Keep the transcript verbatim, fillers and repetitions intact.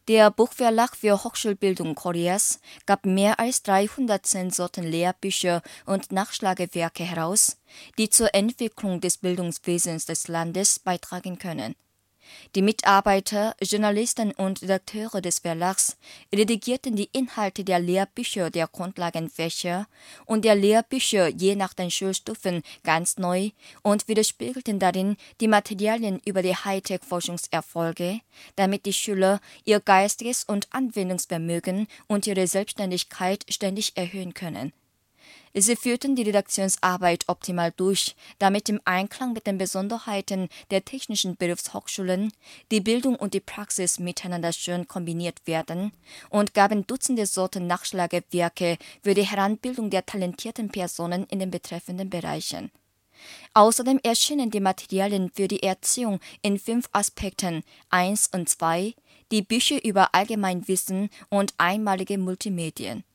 Der Buchverlag für Hochschulbildung Koreas gab mehr als dreihundertzehn Sorten Lehrbücher und Nachschlagewerke heraus, die zur Entwicklung des Bildungswesens des Landes beitragen können. Die Mitarbeiter, Journalisten und Redakteure des Verlags redigierten die Inhalte der Lehrbücher der Grundlagenfächer und der Lehrbücher je nach den Schulstufen ganz neu und widerspiegelten darin die Materialien über die Hightech-Forschungserfolge, damit die Schüler ihr geistiges und Anwendungsvermögen und ihre Selbstständigkeit ständig erhöhen können. Sie führten die Redaktionsarbeit optimal durch, damit im Einklang mit den Besonderheiten der technischen Berufshochschulen die Bildung und die Praxis miteinander schön kombiniert werden und gaben Dutzende Sorten Nachschlagewerke für die Heranbildung der talentierten Personen in den betreffenden Bereichen. Außerdem erschienen die Materialien für die Erziehung in fünf Aspekten eins und zwei, die Bücher über Allgemeinwissen und einmalige Multimedien.